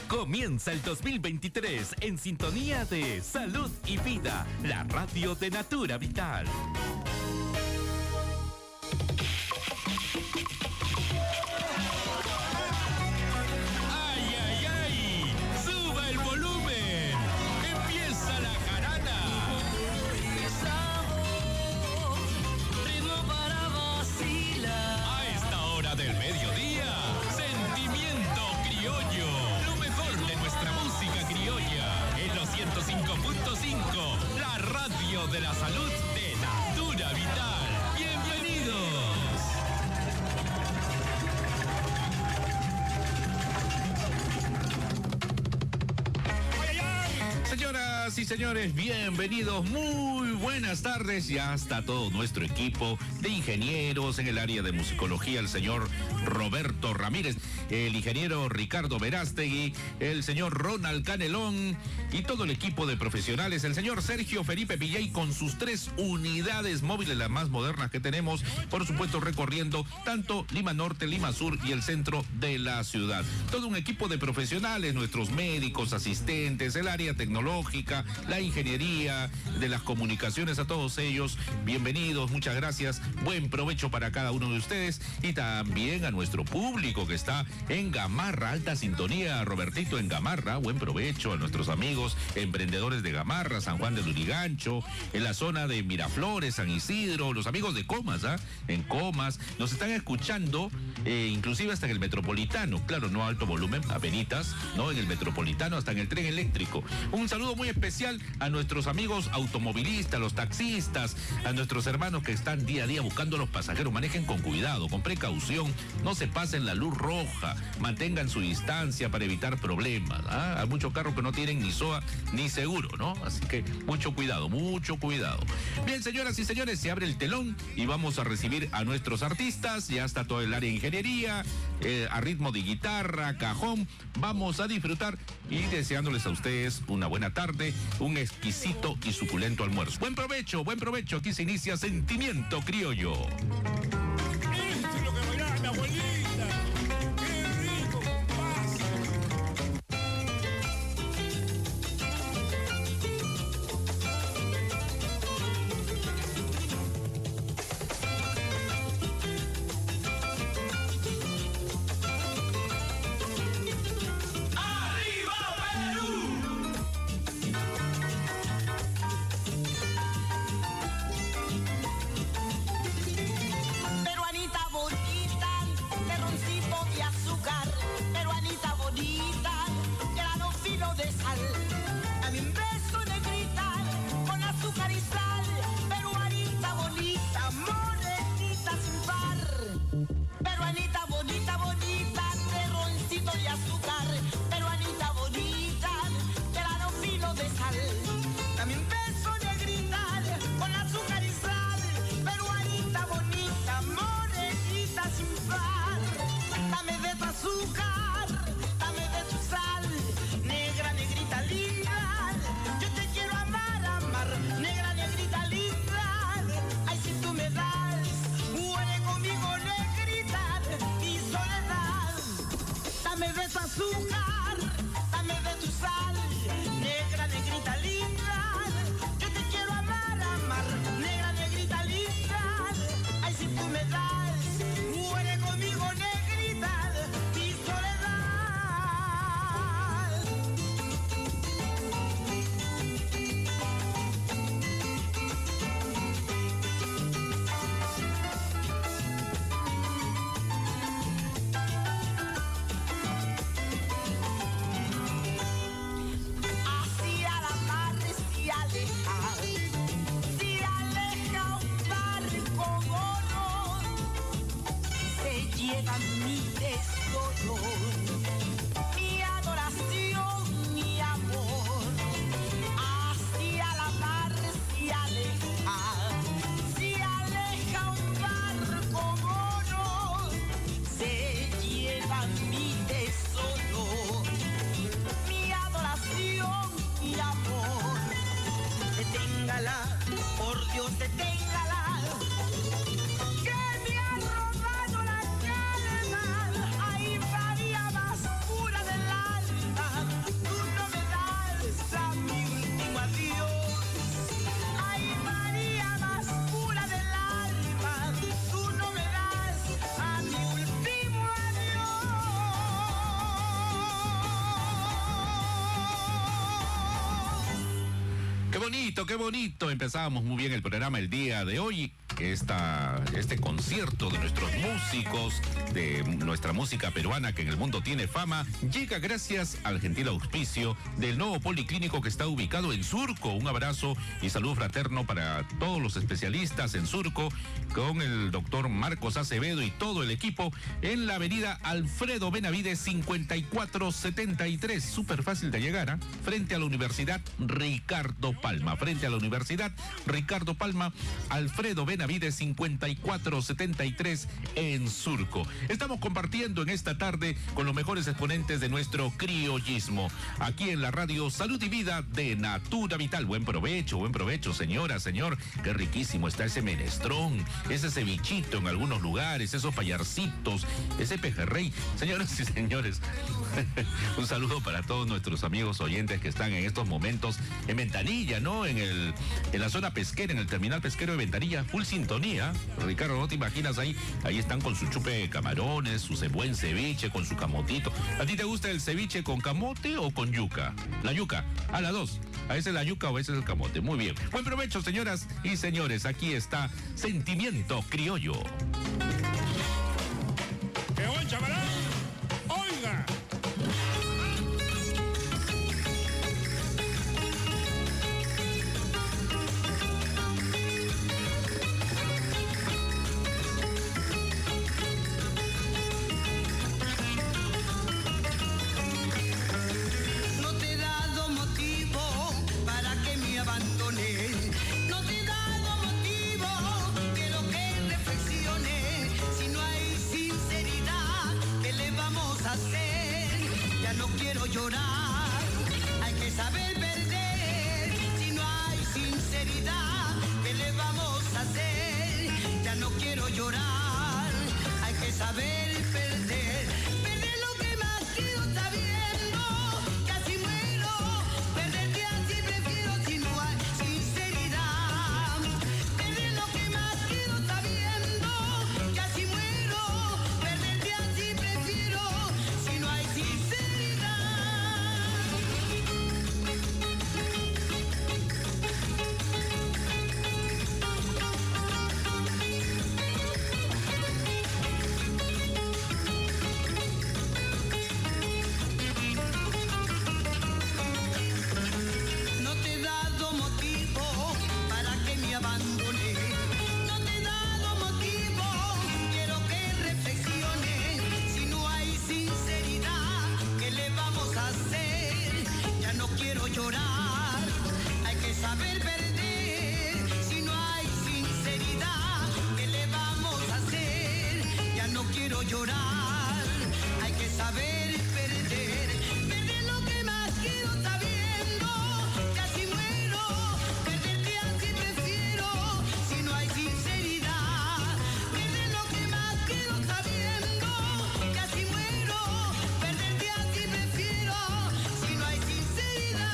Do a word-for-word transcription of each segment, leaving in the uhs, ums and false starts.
Comienza el dos mil veintitrés en sintonía de Salud y Vida, la radio de Natura Vital. ¡Ay, ay, ay! ¡Suba el volumen! ¡Empieza la jarana! Ritmo para vacilar. A esta hora del mediodía, sentimiento criollo. Lo mejor de nuestra música criolla. En los ciento cinco punto cinco, la radio de la salud de Natura Vital. ¡Bienvenidos! Señoras y señores, bienvenidos, muy buenas tardes. Ya está todo nuestro equipo de ingenieros en el área de musicología, el señor Roberto Ramírez, el ingeniero Ricardo Verástegui, el señor Ronald Canelón y todo el equipo de profesionales, el señor Sergio Felipe Villay con sus tres unidades móviles, las más modernas que tenemos, por supuesto recorriendo tanto Lima Norte, Lima Sur y el centro de la ciudad. Todo un equipo de profesionales, nuestros médicos, asistentes, el área tecnológica, la ingeniería, de las comunicaciones, a todos ellos, bienvenidos, muchas gracias, buen provecho para cada uno de ustedes y también a nuestro público que está en Gamarra, alta sintonía, Robertito en Gamarra, buen provecho a nuestros amigos emprendedores de Gamarra, San Juan de Lurigancho, en la zona de Miraflores, San Isidro, los amigos de Comas, ¿ah? En Comas, nos están escuchando, eh, inclusive hasta en el Metropolitano, claro, no a alto volumen, apenitas, no, en el Metropolitano, hasta en el tren eléctrico. Un saludo muy especial a nuestros amigos automovilistas, los taxistas, a nuestros hermanos que están día a día buscando a los pasajeros. Manejen con cuidado, con precaución, no se pasen la luz roja, mantengan su distancia para evitar problemas. ¿Ah? Hay muchos carros que no tienen ni S O A ni seguro, ¿no? Así que mucho cuidado, mucho cuidado. Bien, señoras y señores, se abre el telón y vamos a recibir a nuestros artistas. Ya está todo el área de ingeniería, eh, a ritmo de guitarra, cajón. Vamos a disfrutar y deseándoles a ustedes una buena tarde, un exquisito y suculento almuerzo. Buen provecho, buen provecho. Aquí se inicia Sentimiento Criollo. Esto es lo que bailaba mi abuelita. Qué rico, compadre. Peruanita bonita, terroncito de azúcar. Peruanita bonita, grano fino de sal. Dame un beso negrita, con azúcar y sal. Peruanita bonita, morenita sin par. Peruanita bonita, bonita, terroncito de azúcar. Peruanita bonita, grano fino de sal. Dame un beso negrita, con azúcar y sal. Peruanita bonita, morenita sin par. Dame de tu azúcar, dame de tu sal. Negra, negrita linda, yo te quiero amar, amar. Negra, negrita linda, ay si tú me das, huele conmigo negrita, mi soledad. Dame de tu azúcar, dame de tu sal. Negra, negrita linda, yo te quiero amar, amar. Negra, negrita linda, ay si tú me das, huele conmigo negrita, mi soledad. bonito, qué bonito. Empezábamos muy bien el programa el día de hoy. Esta, este concierto de nuestros músicos, de nuestra música peruana que en el mundo tiene fama, llega gracias al gentil auspicio del nuevo policlínico que está ubicado en Surco. Un abrazo y saludo fraterno para todos los especialistas en Surco, con el doctor Marcos Acevedo y todo el equipo, en la avenida Alfredo Benavides cincuenta y cuatro setenta y tres. Súper fácil de llegar, ¿eh? Frente a la Universidad Ricardo Palma. Frente a la Universidad Ricardo Palma, Alfredo Benavides cincuenta y cuatro setenta y tres en Surco. Estamos compartiendo en esta tarde con los mejores exponentes de nuestro criollismo, aquí en la radio Salud y Vida de Natura Vital. Buen provecho, buen provecho, señora, señor. Qué riquísimo está ese menestrón, ese cevichito en algunos lugares, esos payarcitos, ese pejerrey. Señoras y señores, un saludo para todos nuestros amigos oyentes que están en estos momentos en Ventanilla, ¿no? En el, en la zona pesquera, en el terminal pesquero de Ventanilla, full sintonía. Ricardo, no te imaginas ahí, ahí están con su chupe de camarones, su buen ceviche, con su camotito. ¿A ti te gusta el ceviche con camote o con yuca? La yuca, a las dos. A veces la yuca o a veces el camote. Muy bien. Buen provecho, señoras y señores. Aquí está Sentimiento Criollo. ¡Qué buen chavalán! ¡Oiga! Llorar, hay que saber perder. Si no hay sinceridad, ¿qué le vamos a hacer? Ya no quiero llorar, hay que saber perder. Perder lo que más quiero sabiendo, casi muero. Perderte así prefiero si no hay sinceridad. Perder lo que más quiero sabiendo, casi muero. Perderte así prefiero si no hay sinceridad. Llorar, hay que saber perder. Si no hay sinceridad, ¿qué le vamos a hacer? Ya no quiero llorar, hay que saber perder. Perder lo que más quiero sabiendo, casi muero. Perderte así prefiero si no hay sinceridad. Perder lo que más quiero sabiendo, casi muero. Perderte así prefiero si no hay sinceridad.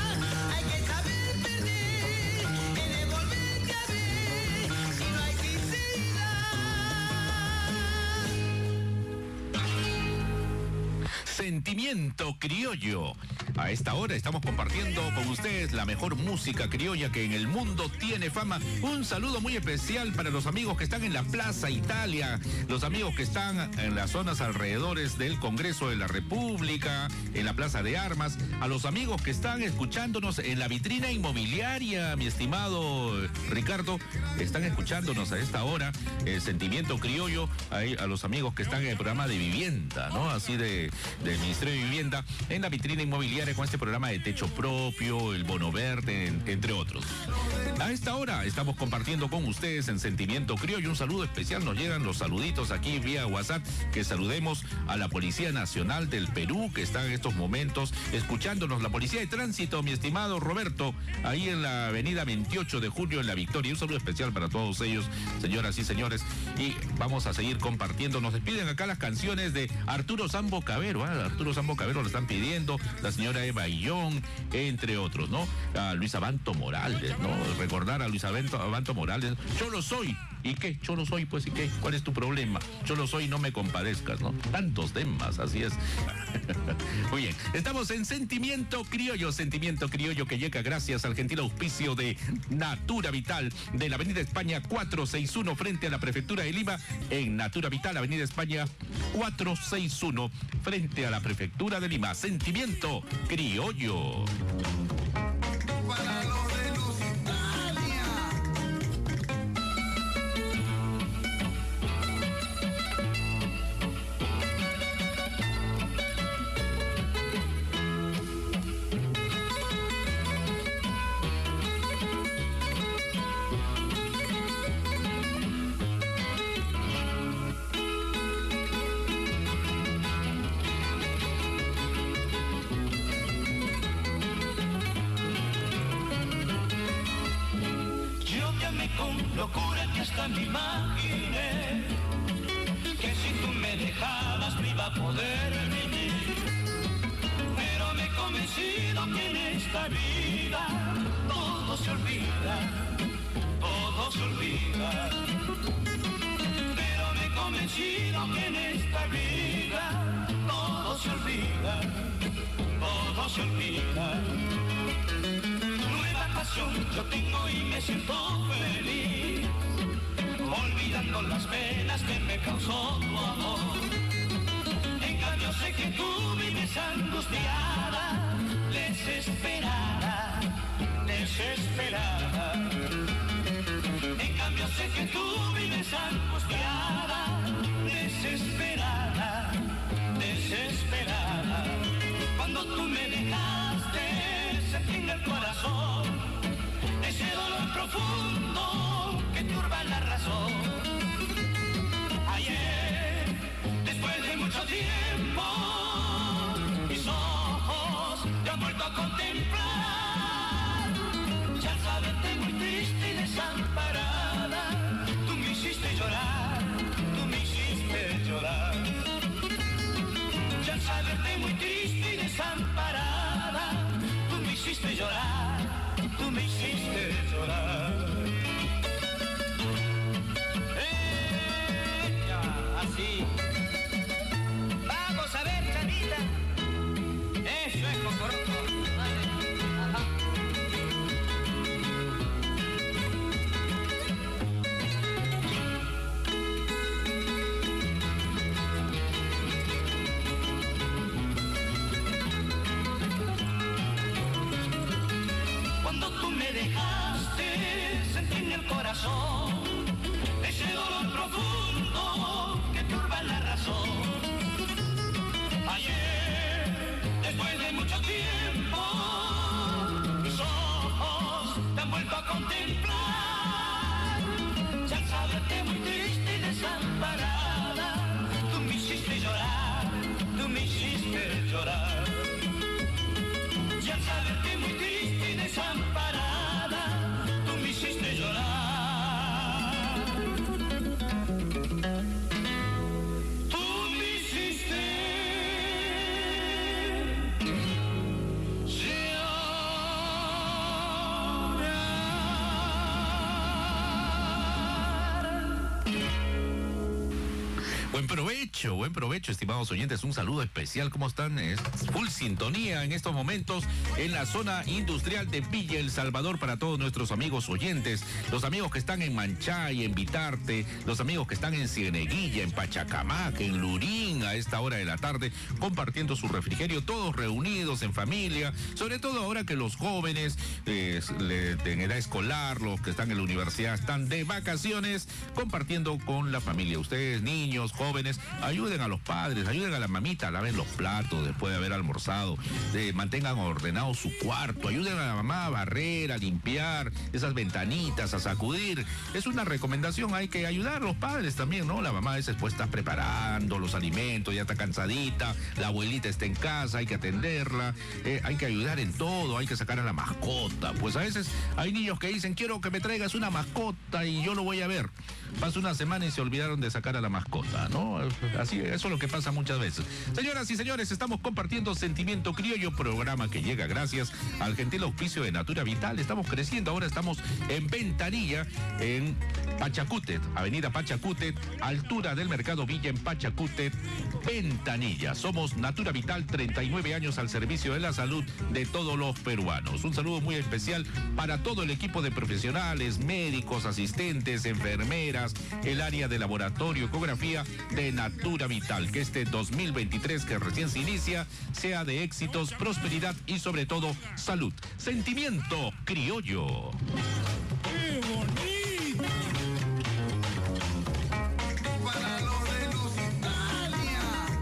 Sentimiento Criollo. A esta hora estamos compartiendo con ustedes la mejor música criolla que en el mundo tiene fama. Un saludo muy especial para los amigos que están en la Plaza Italia, los amigos que están en las zonas alrededores del Congreso de la República, en la Plaza de Armas, a los amigos que están escuchándonos en la vitrina inmobiliaria, mi estimado Ricardo, están escuchándonos a esta hora, el Sentimiento Criollo, ahí, a los amigos que están en el programa de vivienda, ¿no? Así de, del Ministerio de Vivienda, en la vitrina inmobiliaria con este programa de techo propio, el bono verde, en, entre otros. A esta hora estamos compartiendo con ustedes en Sentimiento Criollo. Un saludo especial, nos llegan los saluditos aquí vía WhatsApp, que saludemos a la Policía Nacional del Perú, que está en estos momentos escuchándonos, la Policía de Tránsito, mi estimado Roberto, ahí en la avenida veintiocho de julio en La Victoria. Un saludo especial para todos ellos, señoras y señores, y vamos a seguir compartiendo. Nos piden acá las canciones de Arturo Sambo Cabero, ¿eh? Arturo Sambo Cabero lo están pidiendo, la señora Eva Illón, entre otros, ¿no? A Luis Abanto Morales, ¿no? Recordar a Luis Abanto, Abanto Morales, yo lo soy. ¿Y qué? Yo lo soy, pues, ¿y qué? ¿Cuál es tu problema? Yo lo soy, no me compadezcas, ¿no? Tantos temas, así es. Muy Muy bien, estamos en Sentimiento Criollo, Sentimiento Criollo que llega gracias al gentil auspicio de Natura Vital de la Avenida España cuatrocientos sesenta y uno frente a la Prefectura de Lima. En Natura Vital, Avenida España cuatrocientos sesenta y uno frente a la Prefectura de Lima. Sentimiento Criollo. Para los de Lusitania. Locura que hasta me imaginé que si tú me dejabas me iba a poder vivir, pero me he convencido que en esta vida todo se olvida, todo se olvida, pero me he convencido que en esta vida todo se olvida, todo se olvida. Yo tengo y me siento feliz, olvidando las penas que me causó tu amor. En cambio sé que tú vives angustiada, desesperada, desesperada. En cambio sé que tú vives angustiada, desesperada, desesperada. Cuando tú me dejaste, sentí en el corazón ese dolor profundo que turba la razón. Ayer, después de mucho tiempo, mis ojos te han vuelto a contemplar. Ya al saberte muy triste y desamparada, tú me hiciste llorar, tú me hiciste llorar. Ya al saberte muy triste y desamparada, tú me hiciste llorar, tú me hiciste llorar. Ella, así. Vamos a ver, Chanita. Eso es cocoroco. Ajá. Cuando tú me dejaste, sentí en el corazón ese dolor profundo que turba la razón. Ayer, después de mucho tiempo, mis ojos te han vuelto a contemplar. Ya al saberte muy triste y desamparada, tú me hiciste llorar, tú me hiciste llorar. Ya al saberte muy triste y desamparada, tú me hiciste llorar. Tú me hiciste Buen provecho, buen provecho, estimados oyentes. Un saludo especial. ¿Cómo están? Es full sintonía en estos momentos en la zona industrial de Villa El Salvador para todos nuestros amigos oyentes. Los amigos que están en Manchay, en Vitarte, los amigos que están en Cieneguilla, en Pachacamac, en Lurín a esta hora de la tarde, compartiendo su refrigerio, todos reunidos en familia. Sobre todo ahora que los jóvenes eh, en edad escolar, los que están en la universidad, están de vacaciones, compartiendo con la familia. Ustedes, niños, jóvenes, ayuden a los padres, ayuden a la mamita, laven los platos después de haber almorzado, eh, mantengan ordenado su cuarto, ayuden a la mamá a barrer, a limpiar esas ventanitas, a sacudir. Es una recomendación, hay que ayudar a los padres también, ¿no? La mamá a veces pues está preparando los alimentos, ya está cansadita, la abuelita está en casa, hay que atenderla, eh, hay que ayudar en todo, hay que sacar a la mascota. Pues a veces hay niños que dicen, quiero que me traigas una mascota y yo lo voy a ver. Pasa una semana y se olvidaron de sacar a la mascota, ¿no? ¿no? Así, eso es lo que pasa muchas veces. Señoras y señores, estamos compartiendo Sentimiento Criollo, programa que llega gracias al gentil auspicio de Natura Vital. Estamos creciendo, ahora estamos en Ventanilla, en Pachacutet, avenida Pachacutet, altura del Mercado Villa en Pachacutet, Ventanilla. Somos Natura Vital, treinta y nueve años al servicio de la salud de todos los peruanos. Un saludo muy especial para todo el equipo de profesionales, médicos, asistentes, enfermeras, el área de laboratorio, ecografía de Natura Vital. Que este dos mil veintitrés que recién se inicia sea de éxitos, prosperidad y sobre todo salud. Sentimiento Criollo. ¡Qué bonito! Para los de Lusitalia.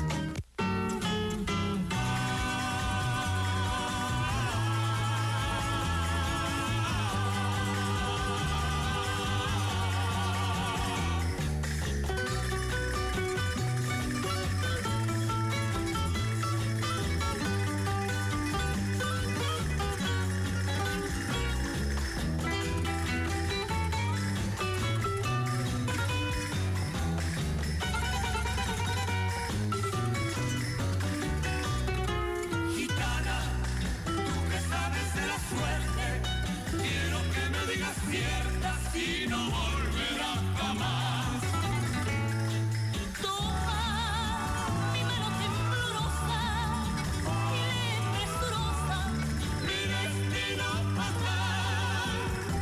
Gitana, tú que sabes de la suerte, quiero que me digas cierta si no volverá jamás. Toma mi mano temblorosa y presurosa, Mi destino fatal.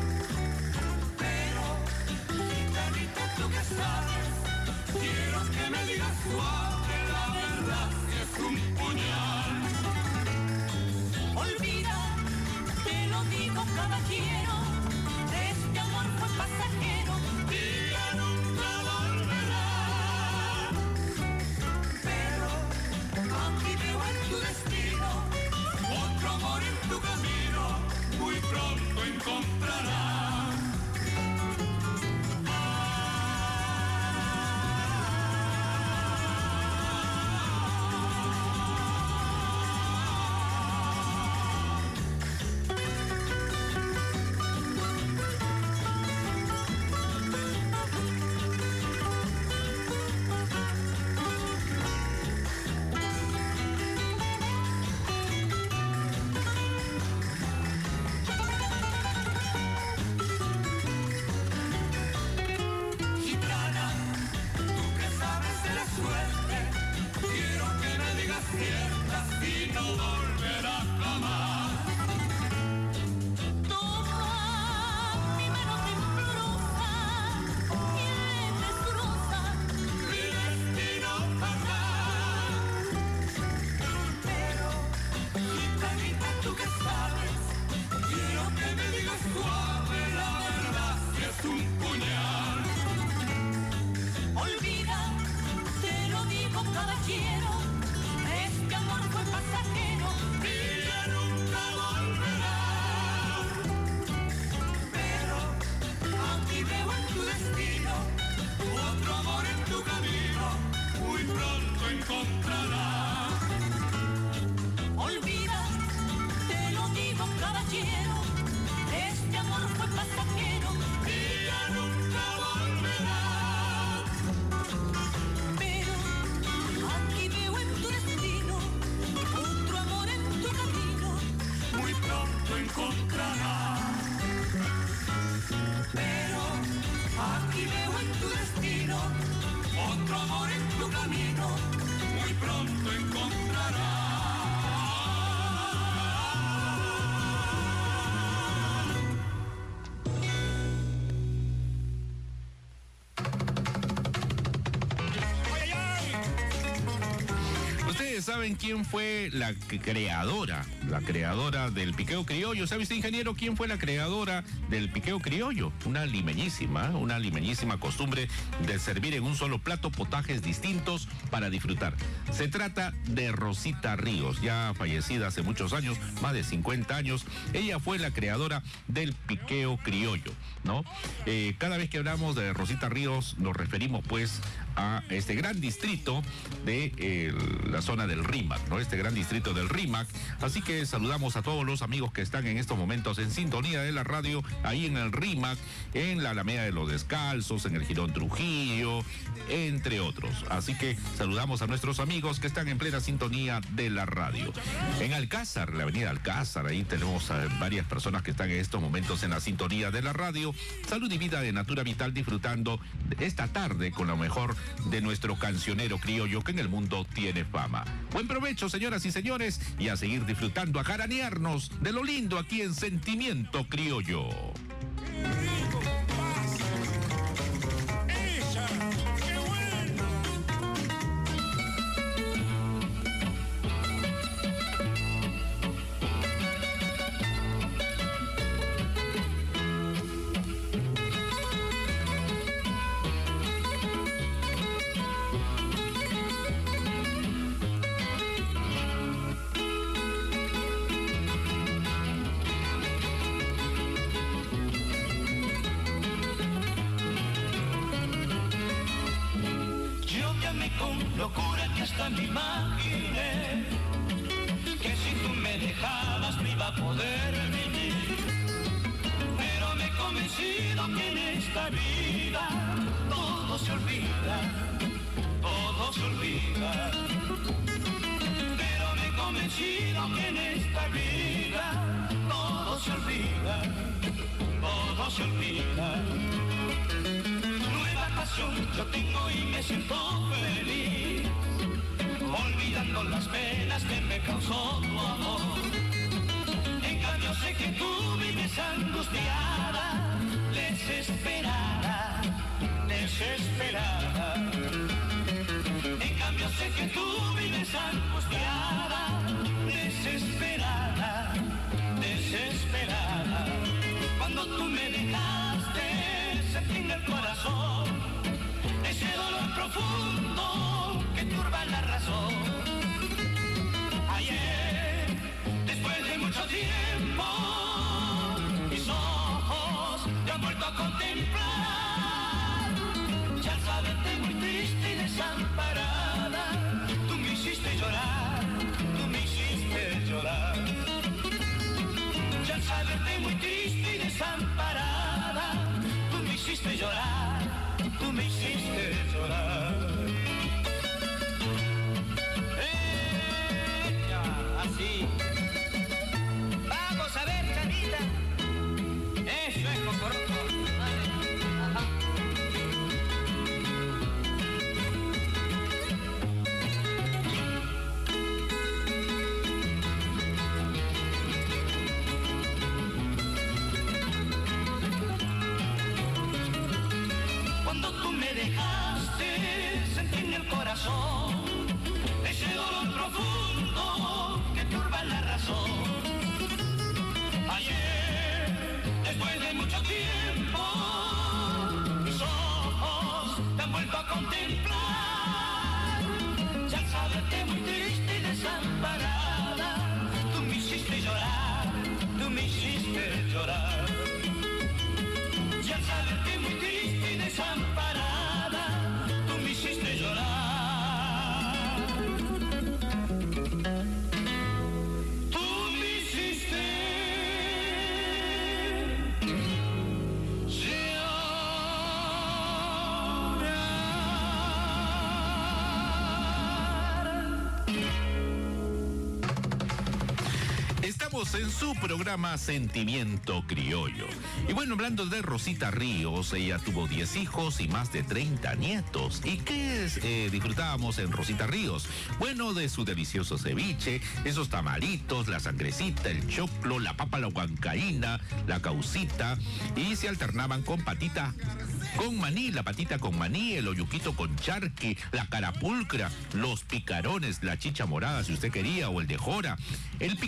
Pero, gitanita, tú que sabes, quiero que me digas suave la verdad si es un puñal. olvida, te lo digo caballero, este amor fue pasajero. Y ya nunca volverá. Pero aquí veo en tu destino otro amor en tu camino, muy pronto encontrarás. Gitana, tú que sabes de la suerte, quiero que me digas cierta si no volverá jamás. Toma mi mano temblorosa y presurosa, Mi destino fatal. Pero, gitanita, tú que sabes, quiero que me digas suave la verdad si es un puñal. olvida, te lo digo caballero, este amor fue pasajero. Y ya nunca volverá. Pero aquí veo en tu destino otro amor en tu camino, muy pronto encontrarás. Olvida, te lo digo caballero, este amor fue pasajero. Y ya nunca volverá. Pero aquí veo en tu destino otro amor en tu camino. Muy pronto encontrarás. Pero aquí veo en tu destino otro amor en tu camino, muy pronto encontrarás. ¡Ay, ay, ay! Ustedes saben quién fue la que- creadora, la creadora del piqueo criollo. ¿Sabe usted, ingeniero, quién fue la creadora del piqueo criollo? Una limeñísima, una limeñísima costumbre de servir en un solo plato potajes distintos para disfrutar. Se trata de Rosita Ríos, ya fallecida hace muchos años, más de cincuenta años. Ella fue la creadora del piqueo criollo, ¿no? Eh, cada vez que hablamos de Rosita Ríos nos referimos pues a este gran distrito de eh, la zona del RIMAC, ¿no? Este gran distrito del RIMAC. Así que saludamos a todos los amigos que están en estos momentos en sintonía de la radio, ahí en el RIMAC, en la Alameda de los Descalzos, en el Girón Trujillo, entre otros. Así que saludamos a nuestros amigos que están en plena sintonía de la radio. En Alcázar, la avenida Alcázar, ahí tenemos a varias personas que están en estos momentos en la sintonía de la radio. Salud y vida de Natura Vital, disfrutando esta tarde con lo mejor de nuestro cancionero criollo que en el mundo tiene fama. Buen provecho, señoras y señores, y a seguir disfrutando, a jaranearnos de lo lindo aquí en Sentimiento Criollo. ¡Qué rico, compadre! ¡Ella! ¡Qué bueno! Locura que hasta me imaginé que si tú me dejabas no iba a poder vivir, pero me he convencido que en esta vida todo se olvida, todo se olvida, pero me he convencido que en esta vida todo se olvida, todo se olvida. Yo tengo y me siento feliz, olvidando las penas que me causó tu amor. En cambio sé que tú vives angustiada, desesperada, desesperada. En cambio sé que tú vives angustiada, desesperada, desesperada. Cuando tú me dejaste, sentí en el corazón ese dolor profundo que turba la razón. Ayer, después de mucho tiempo, mis ojos te han vuelto a contemplar. Ya al saberte muy triste y desamparada, tú me hiciste llorar, tú me hiciste llorar. Ya al saberte muy triste y desamparada, tú me hiciste llorar, tú me hiciste llorar. ¡Eh! Así. Vamos a ver, Chanita. Eso es Cocoroco. Ajá. Cuando tú me dejaste, sentí en el corazón ese dolor profundo que turba la razón. Ayer, después de mucho tiempo, mis ojos te han vuelto a contemplar. Ya al saberte muy triste y desamparada, tú me hiciste llorar, tú me hiciste llorar. Ya al saberte muy triste y desamparada, tú me hiciste llorar. Tú me hiciste Estamos en su programa Sentimiento Criollo. Y bueno, hablando de Rosita Ríos, ella tuvo diez hijos y más de treinta nietos. ¿Y qué es, eh, disfrutábamos en Rosita Ríos? Bueno, de su delicioso ceviche, esos tamalitos, la sangrecita, el choclo, la papa, la huancaína, la caucita, y se alternaban con patita con maní, la patita con maní, el oyuquito con charqui, la carapulcra, los picarones, la chicha morada si usted quería, o el de jora, el piqueo criollo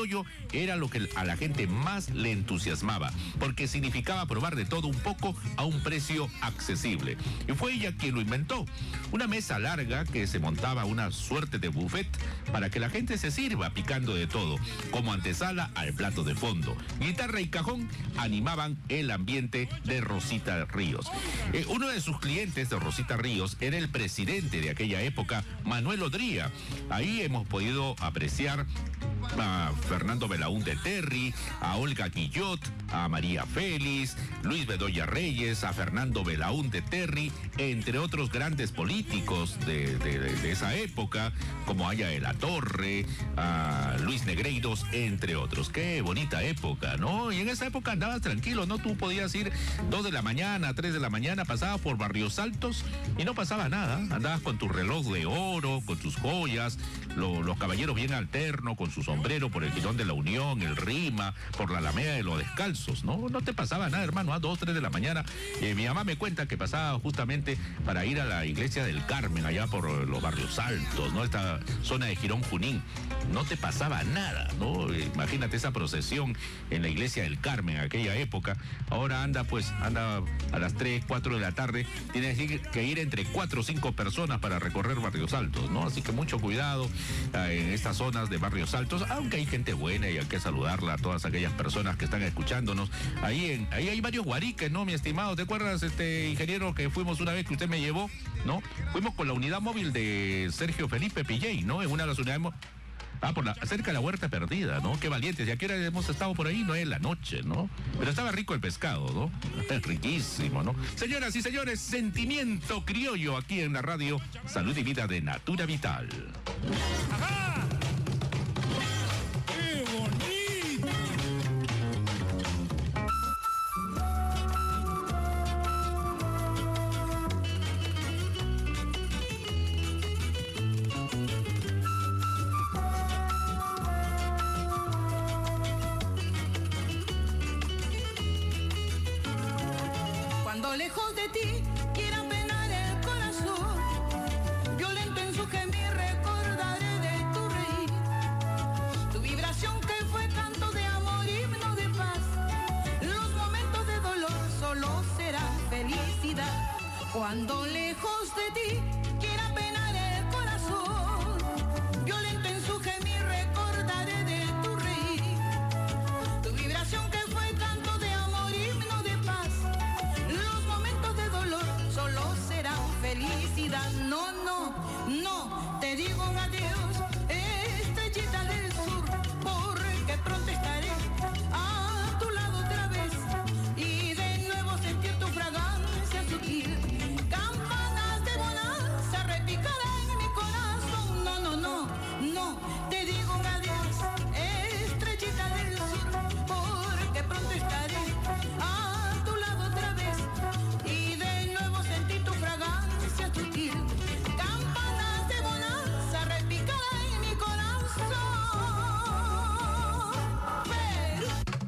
criollo era lo que a la gente más le entusiasmaba, porque significaba probar de todo un poco a un precio accesible. Y fue ella quien lo inventó. Una mesa larga que se montaba una suerte de buffet para que la gente se sirva picando de todo, como antesala al plato de fondo. Guitarra y cajón animaban el ambiente de Rosita Ríos. Eh, uno de sus clientes de Rosita Ríos era el presidente de aquella época, Manuel Odría. Ahí hemos podido apreciar a Fernando Belaúnde Terry, a Olga Guillot, a María Félix, Luis Bedoya Reyes, a Fernando Belaúnde Terry, entre otros grandes políticos de, de, de, de esa época, como Aya de la Torre, a Luis Negreiros, entre otros. Qué bonita época, ¿no? Y en esa época andabas tranquilo, ¿no? Tú podías ir dos de la mañana, tres de la mañana, pasabas por Barrios Altos y no pasaba nada. Andabas con tu reloj de oro, con tus joyas, lo, los caballeros bien alternos, con su sombrero por el Girón de la Unión, el Rima, por la Alameda de los Descalzos, ¿no? No te pasaba nada, hermano, a dos, tres de la mañana. Eh, mi mamá me cuenta que pasaba justamente para ir a la iglesia del Carmen, allá por los Barrios Altos, ¿no? Esta zona de Girón Junín. No te pasaba nada, ¿no? Imagínate esa procesión en la iglesia del Carmen en aquella época. Ahora anda, pues, anda a las tres, cuatro de la tarde. Tienes que ir entre cuatro o cinco personas para recorrer Barrios Altos, ¿no? Así que mucho cuidado eh, en estas zonas de Barrios Altos, aunque hay gente buena y hay que saludarla a todas aquellas personas que están escuchándonos. Ahí, en, ahí hay varios guariques, ¿no, mi estimado? ¿Te acuerdas, este ingeniero, que fuimos una vez que usted me llevó, ¿no? Fuimos con la unidad móvil de Sergio Felipe Pilley, ¿no? En una de las unidades móviles. Ah, por la, cerca de la Huerta Perdida, ¿no? Qué valientes. ¿Y a qué hora hemos estado por ahí? No es la noche, ¿no? Pero estaba rico el pescado, ¿no? Es riquísimo, ¿no? Señoras y señores, sentimiento criollo aquí en la radio Salud y Vida de Natura Vital. ¡Ajá! ¡Qué bonito! Cuando lejos de ti quiera penar el corazón, violento en su gemir recordaré de tu reír, tu vibración que fue canto de amor, himno de paz. Los momentos de dolor solo serán felicidad. Cuando lejos de ti quiera penar el corazón, violento en su gemir recordaré de tu reír, tu vibración que fue canto de amor, himno de paz. Los momentos de dolor solo serán felicidad. No, no, no, te digo un adiós, estrellita del sur, porque pronto estaré a tu lado otra vez y de nuevo sentir tu fragancia sutil. Campanas de bonanza repicarán en mi corazón. No, no, no, no, te digo un adiós, estrellita del sur, porque pronto estaré a tu lado otra vez y de nuevo sentir tu fragancia sutil. Campanas de bonanza repicarán en mi corazón. Pero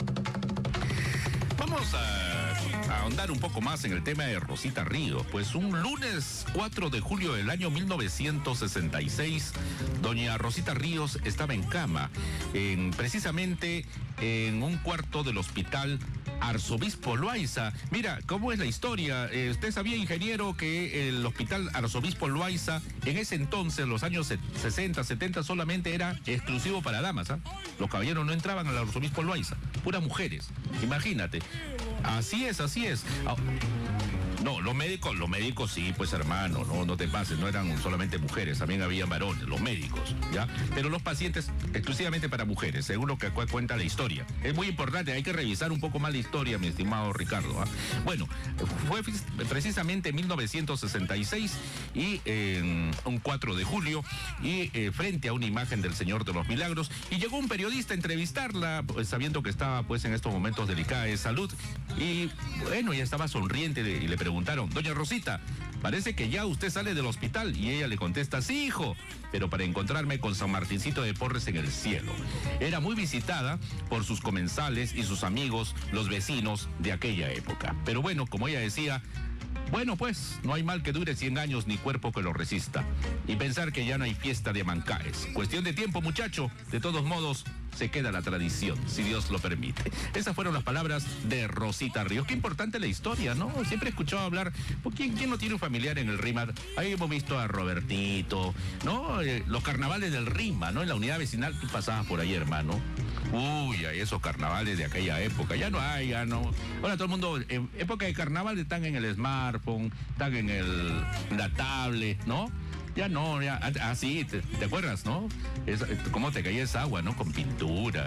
Vamos a, a ahondar un poco más en el tema de Rosita Ríos. Pues un lunes cuatro de julio del año mil novecientos sesenta y seis, doña Rosita Ríos estaba en cama, en, precisamente en un cuarto del hospital Arzobispo Loaiza. Mira, ¿cómo es la historia? Eh, ¿Usted sabía, ingeniero, que el hospital Arzobispo Loaiza en ese entonces, los años sesenta, setenta, solamente era exclusivo para damas? ¿Ah? Los caballeros no entraban al Arzobispo Loaiza, puras mujeres. Imagínate. Así es, así es. Ah, no, los médicos, los médicos sí, pues hermano, no, no te pases, no eran solamente mujeres, también había varones, los médicos, ¿ya? Pero los pacientes exclusivamente para mujeres, según lo que cuenta la historia. Es muy importante, hay que revisar un poco más la historia, mi estimado Ricardo, ¿ah? Bueno, fue precisamente en mil novecientos sesenta y seis y eh, un cuatro de julio, y eh, frente a una imagen del Señor de los Milagros, y llegó un periodista a entrevistarla, pues, sabiendo que estaba pues en estos momentos delicados de salud, y bueno, ella estaba sonriente y le preguntaron: doña Rosita, parece que ya usted sale del hospital. Y ella le contesta: sí, hijo, pero para encontrarme con San Martincito de Porres en el cielo. Era muy visitada por sus comensales y sus amigos, los vecinos de aquella época. Pero bueno, como ella decía, Bueno, pues, no hay mal que dure cien años ni cuerpo que lo resista. Y pensar que ya no hay fiesta de Mancaes. Cuestión de tiempo, muchacho. De todos modos, se queda la tradición, si Dios lo permite. Esas fueron las palabras de Rosita Ríos. Qué importante la historia, ¿no? Siempre he escuchado hablar, ¿quién, quién no tiene un familiar en el RIMA? Ahí hemos visto a Robertito, ¿no? Eh, los carnavales del RIMA, ¿no? En la unidad vecinal, tú pasabas por ahí, hermano. Uy, hay esos carnavales de aquella época. Ya no hay, ya no. Ahora todo el mundo, en época de carnaval están en el smartphone, están en el, la tablet, ¿no? Ya no, ya, así, ah, te, ¿te acuerdas, no? Es, cómo te caía esa agua, ¿no? Con pintura.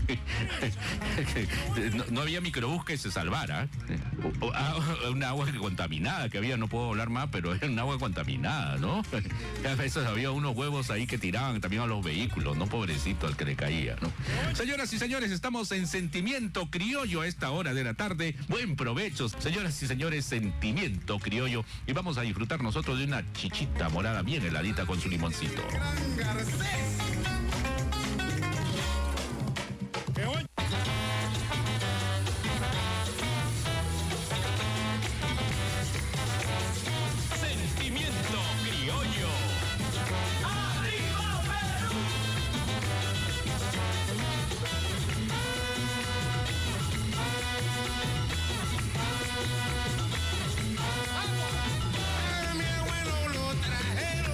no, no había microbús que se salvara. O, o, ah, una agua contaminada que había, no puedo hablar más, pero era un agua contaminada, ¿no? A veces había unos huevos ahí que tiraban también a los vehículos, ¿no? Pobrecito al que le caía, ¿no? Señoras y señores, estamos en Sentimiento Criollo a esta hora de la tarde. Buen provecho, señoras y señores, Sentimiento Criollo. Y vamos a disfrutar nosotros de una chichita morada bien heladita con su limoncito. Sentimiento Criollo. ¡Arriba, Perú! Mi abuelo lo trajeron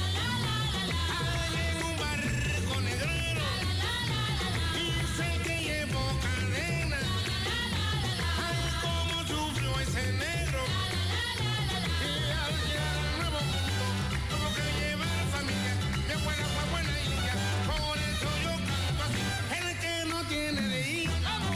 en un barco negrero. Dice que llevó cadena. Ay, cómo sufrió ese negro. Y al llegar al nuevo mundo tuvo que llevar familia. Mi abuela fue buena hija, por eso yo canto así. El que no tiene de hija.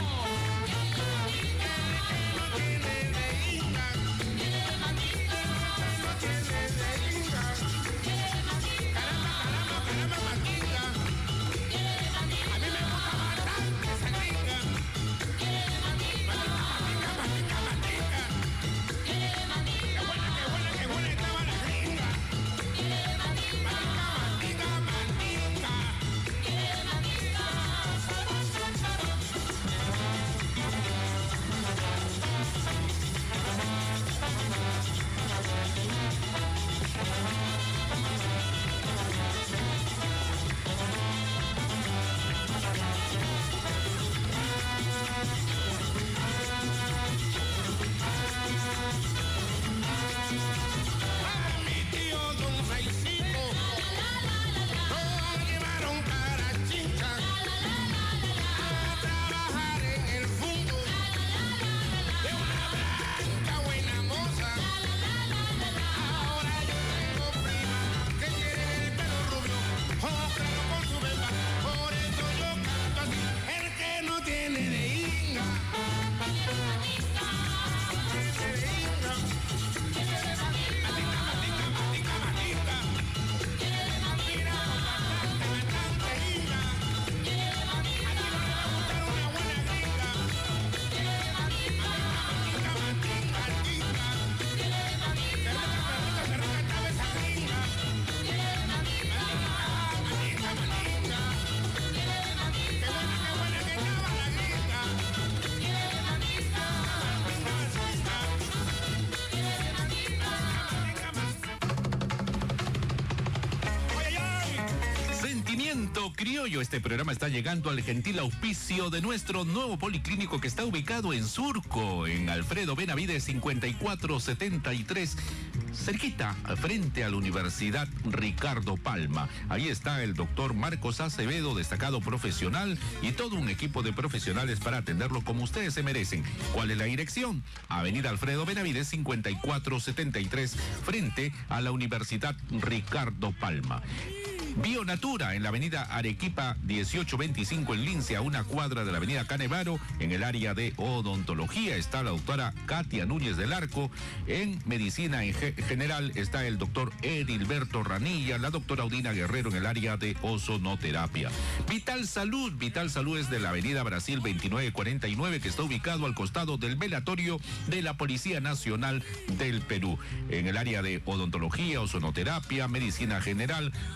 Criollo, este programa está llegando al gentil auspicio de nuestro nuevo policlínico que está ubicado en Surco, en Alfredo Benavides cincuenta y cuatro setenta y tres, cerquita, frente a la Universidad Ricardo Palma. Ahí está el doctor Marcos Acevedo, destacado profesional, y todo un equipo de profesionales para atenderlo como ustedes se merecen. ¿Cuál es la dirección? Avenida Alfredo Benavides cincuenta y cuatro setenta y tres, frente a la Universidad Ricardo Palma. Bionatura, en la avenida Arequipa dieciocho veinticinco en Lince, a una cuadra de la avenida Canevaro, en el área de odontología. Está la doctora Katia Núñez del Arco. En medicina en general está el doctor Edilberto Ranilla, la doctora Audina Guerrero en el área de ozonoterapia. Vital Salud, Vital Salud es de la avenida Brasil veintinueve cuarenta y nueve, que está ubicado al costado del velatorio de la Policía Nacional del Perú. En el área de odontología, ozonoterapia, medicina general, con la doctora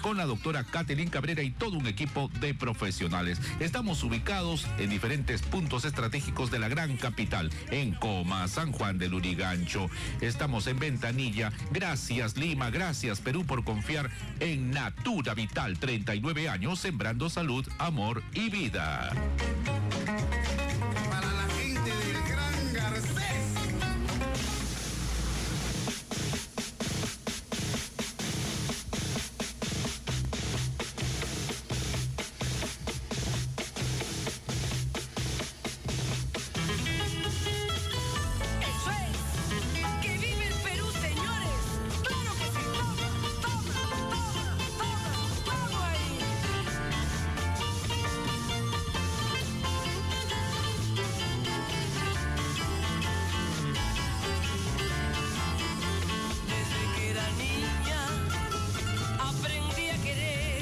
doctora Catherine Cabrera y todo un equipo de profesionales. Estamos ubicados en diferentes puntos estratégicos de la gran capital, en Coma, San Juan del Lurigancho. Estamos en Ventanilla. Gracias Lima, gracias Perú por confiar en Natura Vital. treinta y nueve años sembrando salud, amor y vida. Para la gente del Gran Garcés. Eso es, que vive el Perú, señores. Claro que sí, toma, toma, toma, toma, toma ahí. Desde que era niña aprendí a querer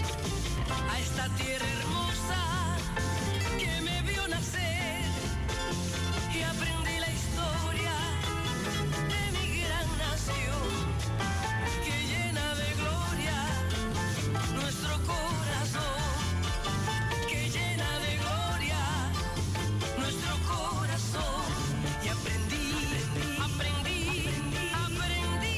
a esta tierra hermosa que me vio nacer y aprendí la historia de mi gran nación que llena de gloria nuestro corazón, que llena de gloria nuestro corazón. Y aprendí, aprendí, aprendí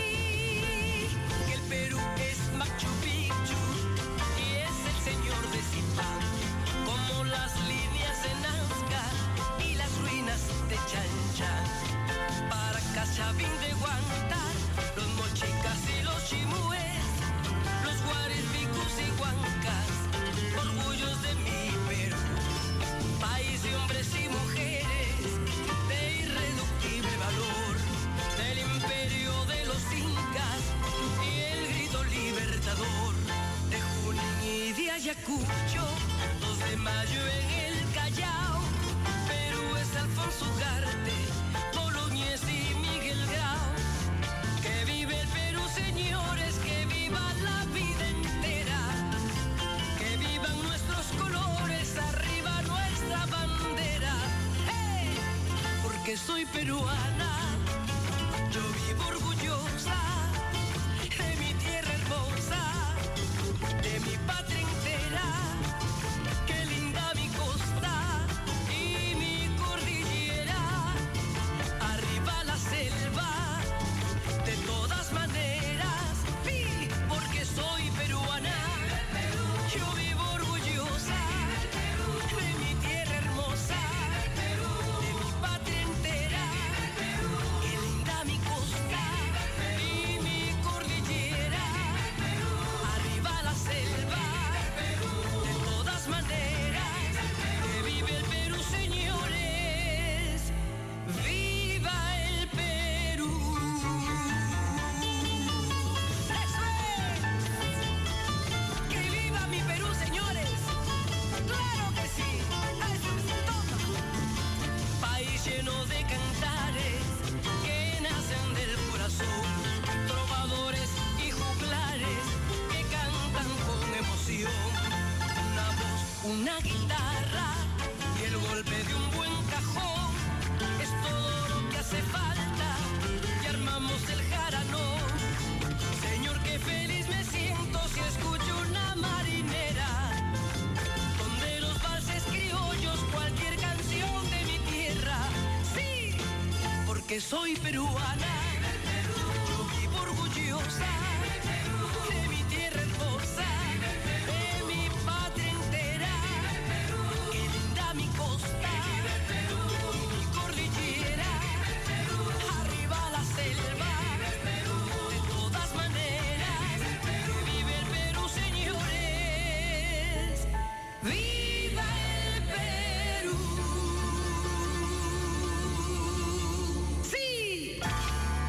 que el Perú es Machu Picchu y es el señor de Zipán, como las líneas de Nazca y las ruinas de Chan-Chan. Para Cachavín de Huántar, los mochicas y los chimúes, los guares, picus y huancas, orgullos de mi Perú, país de hombres y mujeres de irreductible valor, del imperio de los incas y el grito libertador, de Junín y de Ayacucho, dos de mayo en el Callao. Perú es Alfonso Ugarte, Boloñez y Miguel Grau. Que vive el Perú, señores, que viva la vida entera, que vivan nuestros colores, arriba nuestra bandera. ¡Hey! Porque soy peruana, yo vivo orgullosa de mi tierra hermosa, de mi patria entera. Qué linda mi costa y mi cordillera, arriba la selva, de todas maneras, sí, porque soy peruana, yo vivo orgullosa de mi tierra hermosa, de mi patria entera. Qué linda mi costa y mi cordillera, arriba la selva, de todas maneras, que vive el Perú, señores, viva el Perú. ¡Eso es! ¡Que viva mi Perú, señores! ¡Claro que sí! ¡Eso es todo! País lleno de cantares que nacen del corazón, trovadores y juglares que cantan con emoción. Una voz, una guitarra y el golpe de un buen cajón es todo lo que hace falta y armamos el jaranón. Señor, qué feliz me siento si escucho una marinera, donde los valses criollos, cualquier canción de mi tierra. Sí, porque soy peruana, yo vivo orgullosa de mi tierra hermosa, de mi patria entera. Qué linda mi costa y mi cordillera, arriba la selva, de todas maneras, que vive el Perú, señores, viva el Perú. Sí.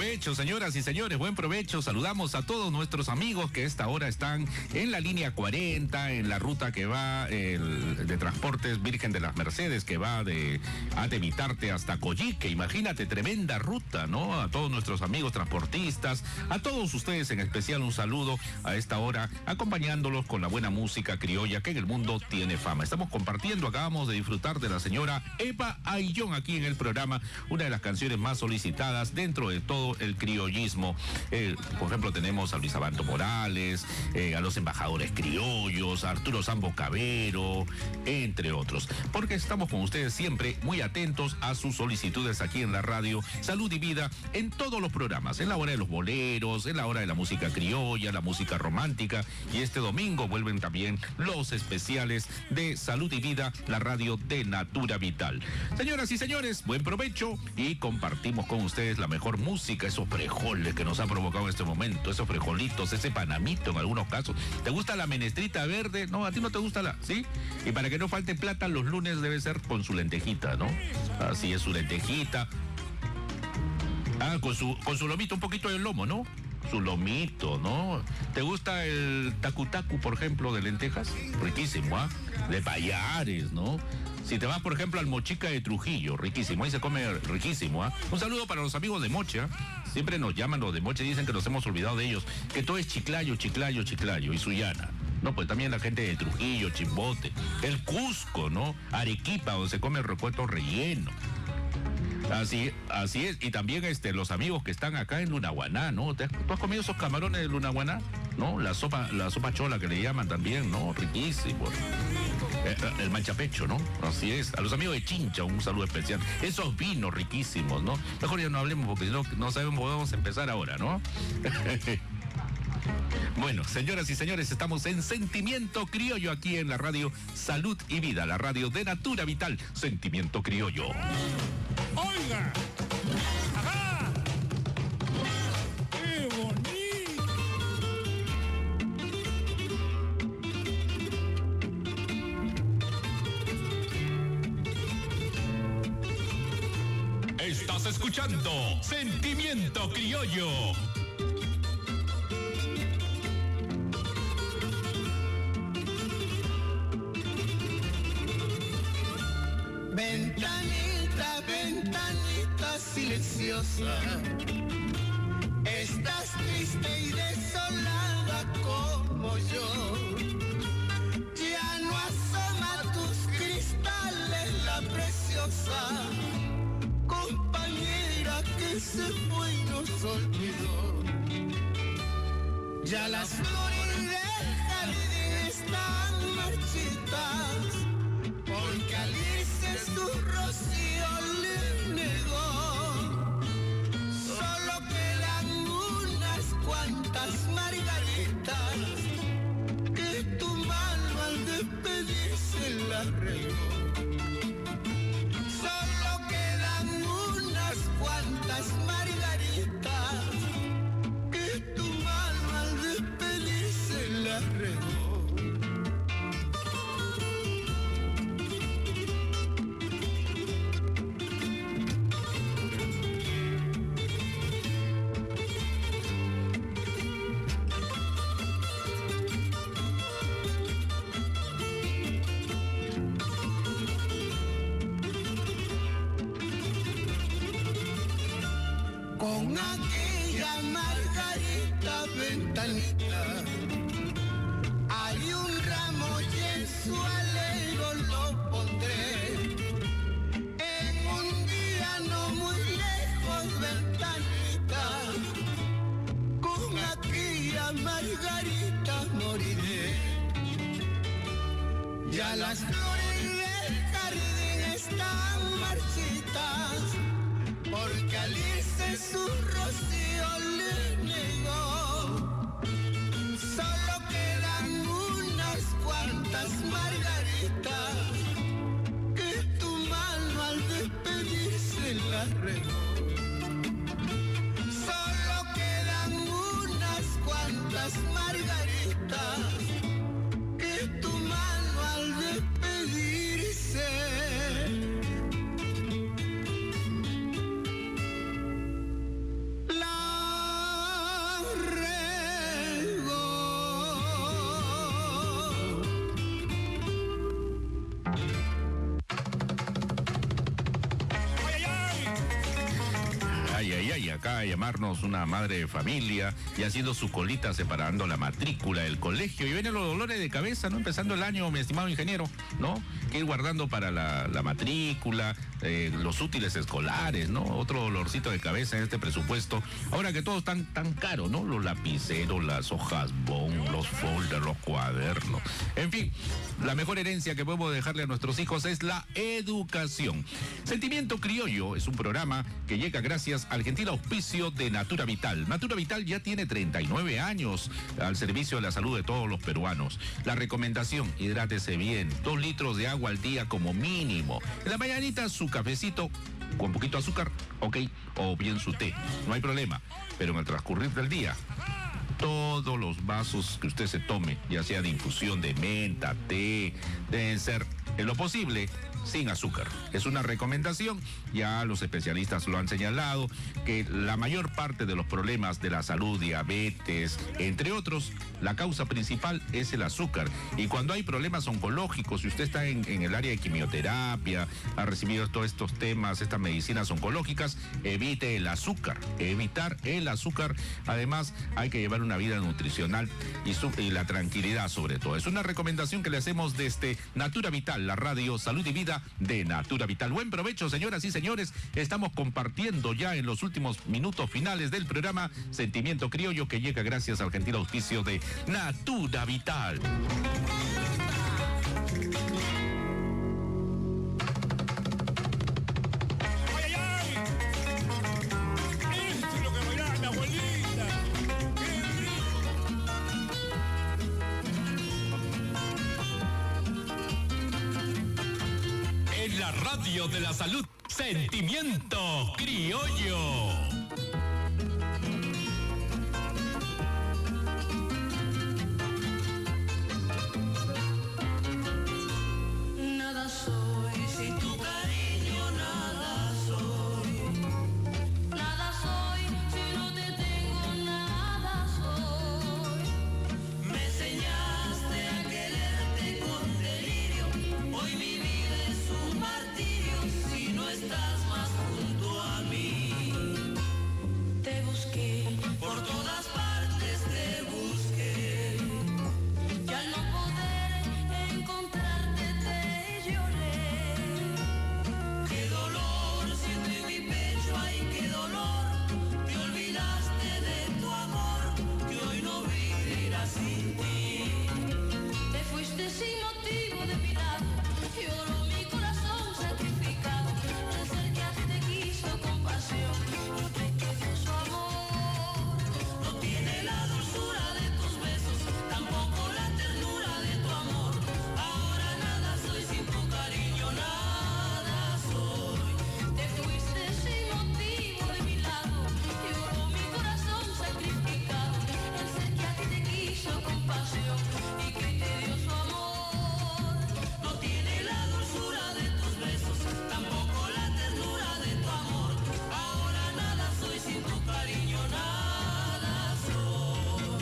provecho, señoras y señores, buen provecho. Saludamos a todos nuestros amigos que a esta hora están en la línea cuarenta, en la ruta que va el, de Transportes Virgen de las Mercedes, que va de Atevitarte hasta Coyique. Imagínate, tremenda ruta, ¿no? A todos nuestros amigos transportistas, a todos ustedes en especial un saludo a esta hora, acompañándolos con la buena música criolla que en el mundo tiene fama. Estamos compartiendo, acabamos de disfrutar de la señora Eva Ayllón aquí en el programa, una de las canciones más solicitadas dentro de todo el criollismo. Eh, por ejemplo, tenemos a Luis Abanto Morales, eh, a los embajadores criollos, a Arturo Sambo Cabero, entre otros. Porque estamos con ustedes siempre muy atentos a sus solicitudes aquí en la radio Salud y Vida, en todos los programas, en la hora de los boleros, en la hora de la música criolla, la música romántica, y este domingo vuelven también los especiales de Salud y Vida, la radio de Natura Vital. Señoras y señores, buen provecho y compartimos con ustedes la mejor música, esos frijoles que nos ha provocado en este momento, esos frijolitos, ese panamito en algunos casos. ¿Te gusta la menestrita verde? No, a ti no te gusta la, ¿sí? Y para que no falte plata, los lunes debe ser con su lentejita, ¿no? Así es, su lentejita. Ah, con su, con su lomito, un poquito de lomo, ¿no? Su lomito, ¿no? ¿Te gusta el tacu-tacu, por ejemplo, de lentejas? Riquísimo, ¿ah? ¿eh? De Payares, ¿no? Si te vas, por ejemplo, al Mochica de Trujillo, riquísimo, ahí se come riquísimo, ¿ah? ¿eh? Un saludo para los amigos de Moche, ¿eh? Siempre nos llaman los de Moche, dicen que nos hemos olvidado de ellos, que todo es Chiclayo, Chiclayo, Chiclayo y Sullana. No, pues también la gente de Trujillo, Chimbote, el Cusco, ¿no? Arequipa, donde se come el recuento relleno. Así, así es, y también este, los amigos que están acá en Lunahuaná, ¿no? ¿Tú has comido esos camarones de Lunahuaná? ¿No? La sopa, la sopa chola que le llaman también, ¿no? Riquísimo. Eh, el manchapecho, ¿no? Así es. A los amigos de Chincha, un saludo especial. Esos vinos riquísimos, ¿no? Mejor ya no hablemos porque si no, no sabemos, podemos empezar ahora, ¿no? Bueno, señoras y señores, estamos en Sentimiento Criollo aquí en la radio Salud y Vida, la radio de Natura Vital, Sentimiento Criollo. Oiga, ajá, qué bonito. Estás escuchando Sentimiento Criollo. Ventanita, ventanita silenciosa, estás triste y desolada como yo. Ya no asoma tus cristales la preciosa compañera que se fue y nos olvidó. Ya las flores del jardín están marchitas, porque al irse su rocío le negó. Solo quedan unas cuantas margaritas que tu mano al despedirse la regó. Solo quedan unas cuantas margaritas que tu mano al despedirse la regó. Con aquella margarita ventanita hay un ramo y en su alero lo pondré. En un día no muy lejos, ventanita, con aquella margarita moriré. Ya las flores del jardín están marchitas, porque al irse su rocío le negó. Solo quedan unas cuantas margaritas que tu mano al despedirse la regó. Solo quedan unas cuantas margaritas que tu mano al despedirse la de llamarnos una madre de familia y haciendo su colita separando la matrícula del colegio. Y vienen los dolores de cabeza, ¿no? Empezando el año, mi estimado ingeniero, ¿no? Que ir guardando para la, la matrícula, eh, los útiles escolares, ¿no? Otro dolorcito de cabeza en este presupuesto. Ahora que todo es tan, tan caro, ¿no? Los lapiceros, las hojas bond, los folders, los cuadernos. En fin, la mejor herencia que podemos dejarle a nuestros hijos es la educación. Sentimiento Criollo es un programa que llega gracias al gentil auspicio de Natura Vital. Natura Vital ya tiene treinta y nueve años al servicio de la salud de todos los peruanos. La recomendación, hidrátese bien, dos litros de agua al día como mínimo. En la mañanita su cafecito con poquito de azúcar, ok, o bien su té, no hay problema. Pero en el transcurrir del día, todos los vasos que usted se tome, ya sea de infusión de menta, té, deben ser, en lo posible, sin azúcar. Es una recomendación, ya los especialistas lo han señalado, que la mayor parte de los problemas de la salud, diabetes, entre otros, la causa principal es el azúcar. Y cuando hay problemas oncológicos, si usted está en, en el área de quimioterapia, ha recibido todos estos temas, estas medicinas oncológicas, evite el azúcar, evitar el azúcar. Además, hay que llevar una vida nutricional y, su, y la tranquilidad sobre todo. Es una recomendación que le hacemos desde Natura Vital, la radio Salud y Vida de Natura Vital. Buen provecho, señoras y señores. Estamos compartiendo ya en los últimos minutos finales del programa Sentimiento Criollo, que llega gracias al gentil auspicio de Natura Vital. La radio de la salud, Sentimiento Criollo. Nada soy sin tu cariño, nada soy. Nada soy si no te tengo, nada soy. Me enseñaste a quererte con delirio. Hoy mi vida es un martirio si no estás más junto a mí. Te busqué por todas partes, te busqué. Y al no poder encontrarte te lloré. Qué dolor siento en mi pecho, ay qué dolor. Te olvidaste de tu amor, que hoy no vivirá sin ti. Te fuiste sin motivo de mi lado, lloró mi corazón sacrificado. El ser que a ti te quiso con pasión y te quedó su amor. No tiene la dulzura de tus besos, tampoco la ternura de tu amor. Ahora nada soy sin tu cariño, nada soy. Te fuiste sin motivo de mi lado, lloró mi corazón sacrificado. El ser que a ti te quiso con pasión y que te dio su amor. No tiene la dulzura de tus besos, tampoco la ternura de tu amor. Ahora nada soy sin tu cariño, nada soy.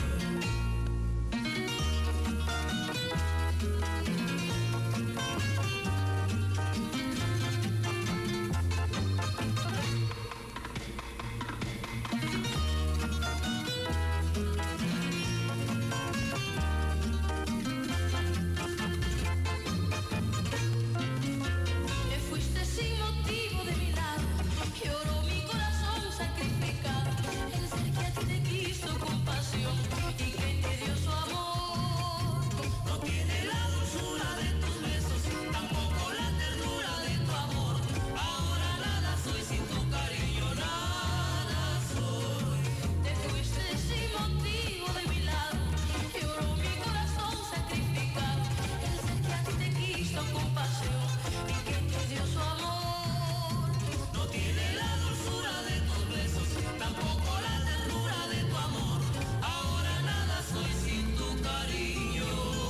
Te fuiste sin motivo de mi lado, lloró mi corazón sacrificado. El ser que a ti te quiso con pasión y que te dio su amor. No tiene la dulzura de tus besos, tampoco la ternura de tu amor. Ahora nada soy sin tu cariño, nada soy. Te fuiste sin motivo de mi lado, lloró mi corazón sacrificado. El ser que a ti te quiso con pasión y que te dio su amor. No tiene la dulzura de tus besos, tampoco la ternura de tu amor. Ahora nada soy sin tu cariño.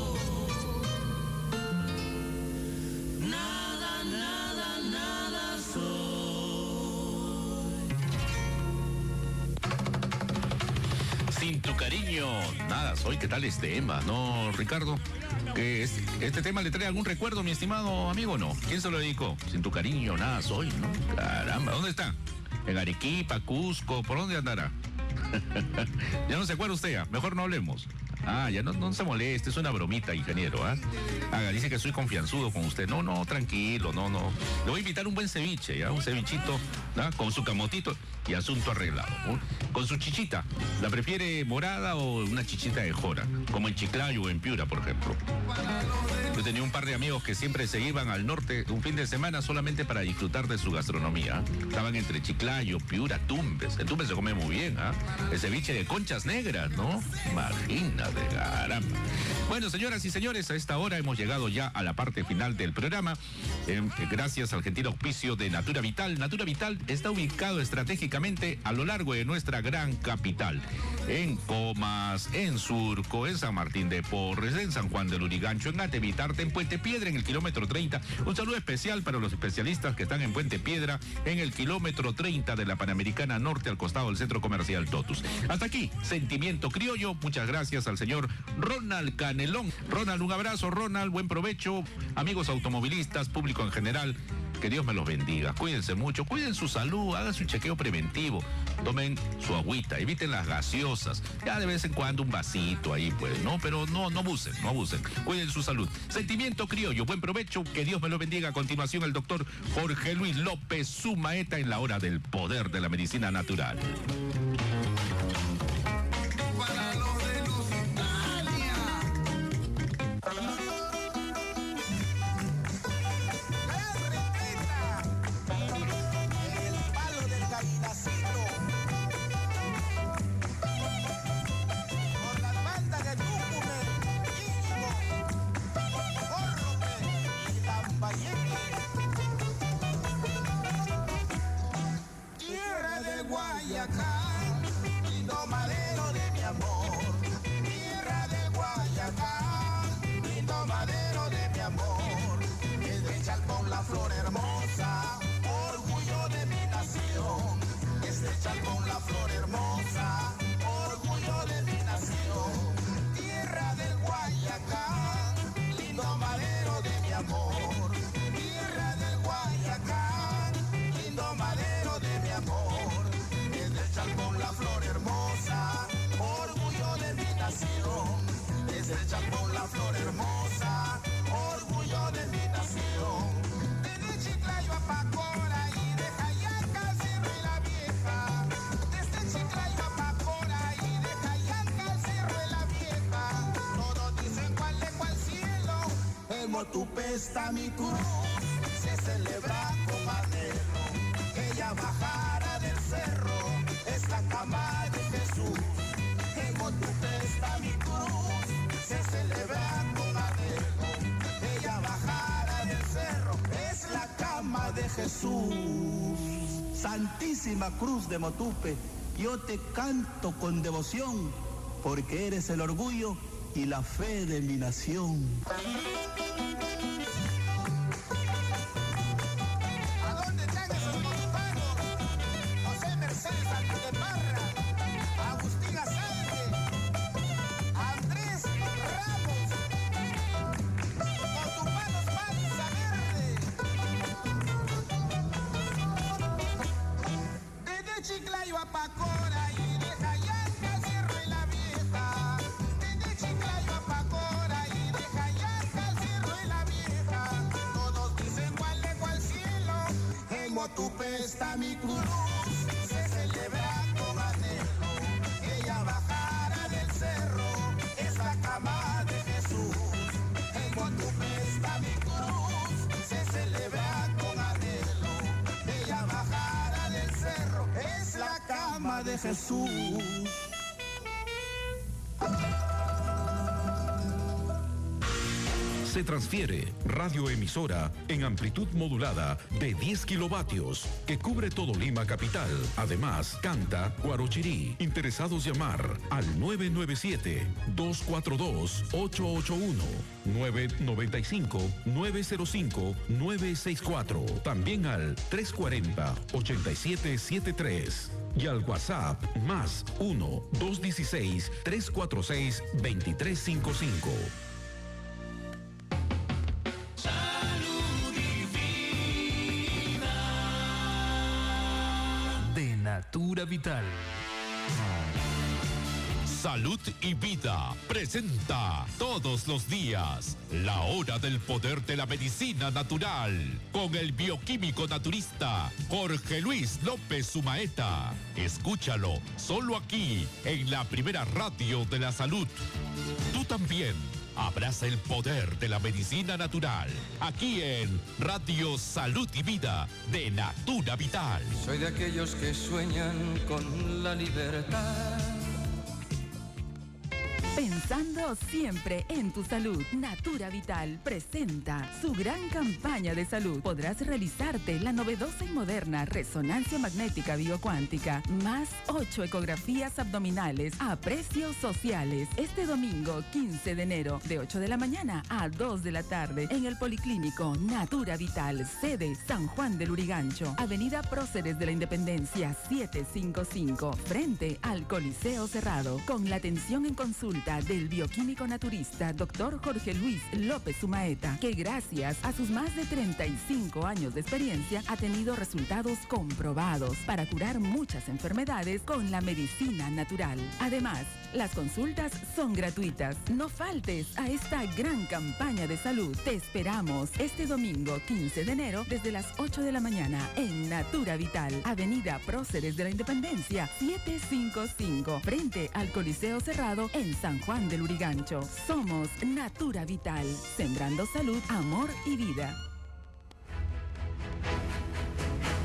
Nada, nada, nada soy. Sin tu cariño, nada soy. ¿Qué tal este tema, no, Ricardo? ¿Que este, este tema le trae algún recuerdo, mi estimado amigo, no? ¿Quién se lo dedicó? Sin tu cariño, nada soy, ¿no? Caramba, ¿dónde está? en Arequipa, Cusco, ¿por dónde andará? Ya no se acuerda usted, ¿ah? Mejor no hablemos. Ah, ya no, no se moleste, es una bromita, ingeniero, ¿ah? Haga, dice que soy confianzudo con usted. No, no, tranquilo, no, no. Le voy a invitar un buen ceviche, ¿ya? Un cevichito, ¿ah? Con su camotito y asunto arreglado, ¿no? Con su chichita. ¿La prefiere morada o una chichita de jora? Como en Chiclayo o en Piura, por ejemplo. Yo tenía un par de amigos que siempre se iban al norte un fin de semana solamente para disfrutar de su gastronomía. Estaban entre Chiclayo, Piura, Tumbes. En Tumbes se come muy bien, ¿ah? El ceviche de conchas negras, ¿no? Imagínate, caramba. Bueno, señoras y señores, a esta hora hemos llegado ya a la parte final del programa. Eh, gracias al gentil auspicio de Natura Vital. Natura Vital está ubicado estratégicamente a lo largo de nuestra gran capital. En Comas, en Surco, en San Martín de Porres, en San Juan del Urigancho, en Atevitarte, en Puente Piedra, en el kilómetro treinta. Un saludo especial para los especialistas que están en Puente Piedra, en el kilómetro treinta de la Panamericana Norte, al costado del Centro Comercial Totus. Hasta aquí, Sentimiento Criollo. Muchas gracias al señor Ronald Canelón. Ronald, un abrazo, Ronald, buen provecho. Amigos automovilistas, público en general, que Dios me los bendiga. Cuídense mucho, cuiden su salud, hagan su chequeo preventivo, tomen su agüita, eviten las gaseosas, ya de vez en cuando un vasito ahí, pues, ¿no? Pero no, no abusen, no abusen, cuiden su salud. Sentimiento Criollo, buen provecho, que Dios me lo bendiga. A continuación, el doctor Jorge Luis López Sumaeta en la hora del poder de la medicina natural. Para los de Lusitalia. El palo del gallinacito. Por las bandas de Tucumán, Íñigo, Córrope y Lambayeque. Tierra de Guayacán, lindo madero de mi amor. Tierra de Guayacán, lindo madero de mi amor. Es de Chalcón la flor hermosa, orgullo de mi nación. Es de Chalcón la flor hermosa, orgullo de mi nación. Tierra del Guayacán, lindo madero de mi amor. Tierra del Guayacán, lindo madero de mi amor. Es de Chalcón la flor hermosa, orgullo de mi nación. Es de Chalcón la flor hermosa, orgullo de mi nación. Desde Chiclayo a Pacora y de Jayaca al Cerro y la Vieja. Desde Chiclayo a Pacora y de Jayaca al Cerro y la Vieja. Todos dicen cuál de cuál cielo. En Motupe está mi cruz, se celebra con anhelo. Ella bajara del cerro, es la cama de Jesús. En Motupe está mi cruz, se celebra con anhelo. Ella bajara del cerro, es la cama de Jesús. Santísima Cruz de Motupe, yo te canto con devoción, porque eres el orgullo y la fe de mi nación. ¿A dónde están esos motupanos? José Mercedes Sánchez de Parra, Agustín Azalde, Andrés Ramos, motupanos panza verde. Desde Chiclayo a Pacora y de Jayaca al Cerro y la Vieja. Desde Chiclayo a Pacora y de Jayaca al Cerro y la Vieja. Todos dicen cuál de cuál cielo. En Motupe está mi cruz, se celebra con anhelo. Ella bajara del cerro, es la cama de Jesús. En Motupe está mi cruz, se celebra con anhelo. Ella bajara del cerro, es la cama de Jesús. Se transfiere radioemisora en amplitud modulada de diez kilovatios que cubre todo Lima capital. Además, canta Guarochirí. Interesados llamar al nueve nueve siete, dos cuatro dos, ocho ocho uno, nueve nueve cinco, nueve cero cinco, nueve seis cuatro. También al tres cuatro cero, ocho siete siete tres. Y al WhatsApp más uno, dos uno seis, tres cuatro seis, dos tres cinco cinco. Natura Vital. Salud y Vida presenta todos los días la hora del poder de la medicina natural con el bioquímico naturista Jorge Luis López Sumaeta. Escúchalo solo aquí en la primera radio de la salud. Tú también abraza el poder de la medicina natural aquí en Radio Salud y Vida de Natura Vital. Soy de aquellos que sueñan con la libertad. Pensando siempre en tu salud, Natura Vital presenta su gran campaña de salud. Podrás realizarte la novedosa y moderna resonancia magnética biocuántica, más ocho ecografías abdominales a precios sociales. Este domingo quince de enero, de ocho de la mañana a dos de la tarde, en el Policlínico Natura Vital, sede San Juan del Urigancho, Avenida Próceres de la Independencia setecientos cincuenta y cinco, frente al Coliseo Cerrado, con la atención en consulta del bioquímico naturista doctor Jorge Luis López Sumaeta, que gracias a sus más de treinta y cinco años de experiencia ha tenido resultados comprobados para curar muchas enfermedades con la medicina natural. Además, las consultas son gratuitas. No faltes a esta gran campaña de salud. Te esperamos este domingo quince de enero desde las ocho de la mañana en Natura Vital, Avenida Próceres de la Independencia setecientos cincuenta y cinco, frente al Coliseo Cerrado en San Juan del Urigancho. Somos Natura Vital, sembrando salud, amor y vida.